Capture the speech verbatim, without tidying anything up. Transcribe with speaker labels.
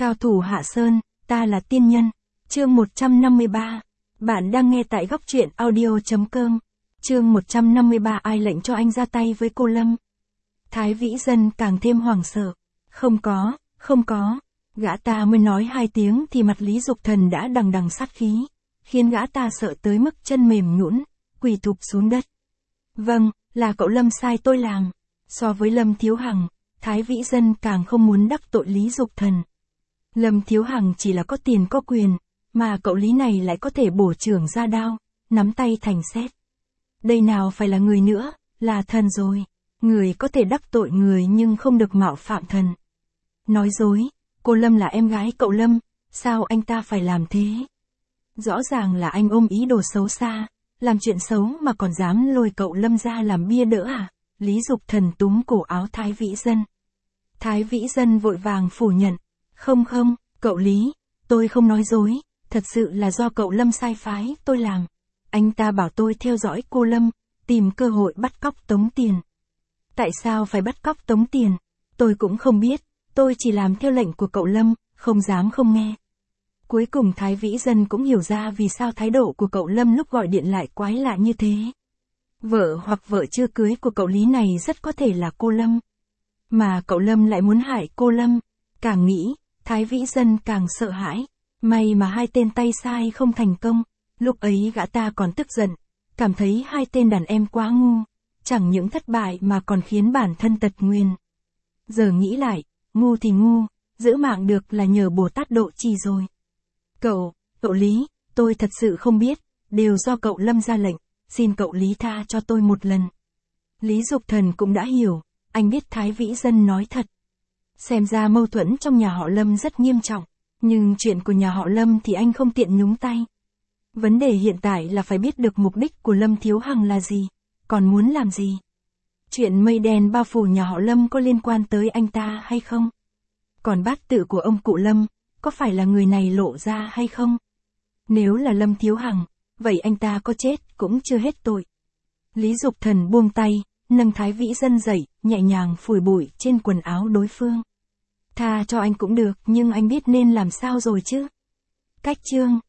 Speaker 1: Cao thủ Hạ Sơn, ta là tiên nhân. Chương một trăm năm mươi ba. Bạn đang nghe tại góc truyện audio.com. Chương một trăm năm mươi ba. Ai lệnh cho anh ra tay với cô Lâm? Thái Vĩ Dân càng thêm hoảng sợ. Không có, không có. Gã ta mới nói hai tiếng thì mặt Lý Dục Thần đã đằng đằng sát khí, khiến gã ta sợ tới mức chân mềm nhũn, quỳ thụp xuống đất. Vâng, là cậu Lâm sai tôi làm. So với Lâm Thiếu Hằng, Thái Vĩ Dân càng không muốn đắc tội Lý Dục Thần. Lâm Thiếu Hằng chỉ là có tiền có quyền, mà cậu Lý này lại có thể bổ chưởng ra đao, nắm tay thành sét. Đây nào phải là người nữa, là thần rồi. Người có thể đắc tội người nhưng không được mạo phạm thần. Nói dối, cô Lâm là em gái cậu Lâm, sao anh ta phải làm thế? Rõ ràng là anh ôm ý đồ xấu xa, làm chuyện xấu mà còn dám lôi cậu Lâm ra làm bia đỡ à? Lý Dục Thần túm cổ áo Thái Vĩ Dân. Thái Vĩ Dân vội vàng phủ nhận. Không không, cậu Lý, tôi không nói dối, thật sự là do cậu Lâm sai phái tôi làm. Anh ta bảo tôi theo dõi cô Lâm, tìm cơ hội bắt cóc tống tiền. Tại sao phải bắt cóc tống tiền? Tôi cũng không biết, tôi chỉ làm theo lệnh của cậu Lâm, không dám không nghe. Cuối cùng Thái Vĩ Dân cũng hiểu ra vì sao thái độ của cậu Lâm lúc gọi điện lại quái lạ như thế. Vợ hoặc vợ chưa cưới của cậu Lý này rất có thể là cô Lâm. Mà cậu Lâm lại muốn hại cô Lâm. Càng nghĩ, Thái Vĩ Dân càng sợ hãi. May mà hai tên tay sai không thành công. Lúc ấy gã ta còn tức giận, cảm thấy hai tên đàn em quá ngu. Chẳng những thất bại mà còn khiến bản thân tật nguyền. Giờ nghĩ lại, ngu thì ngu, giữ mạng được là nhờ Bồ Tát độ trì rồi. Cậu, cậu Lý, tôi thật sự không biết, đều do cậu Lâm ra lệnh, xin cậu Lý tha cho tôi một lần. Lý Dục Thần cũng đã hiểu, anh biết Thái Vĩ Dân nói thật. Xem ra mâu thuẫn trong nhà họ Lâm rất nghiêm trọng, nhưng chuyện của nhà họ Lâm thì anh không tiện nhúng tay. Vấn đề hiện tại là phải biết được mục đích của Lâm Thiếu Hằng là gì, còn muốn làm gì. Chuyện mây đen bao phủ nhà họ Lâm có liên quan tới anh ta hay không? Còn bát tự của ông cụ Lâm, có phải là người này lộ ra hay không? Nếu là Lâm Thiếu Hằng, vậy anh ta có chết cũng chưa hết tội. Lý Dục Thần buông tay, nâng Thái Vĩ Dân dậy, nhẹ nhàng phủi bụi trên quần áo đối phương. Tha cho anh cũng được, nhưng anh biết nên làm sao rồi chứ? Cách chương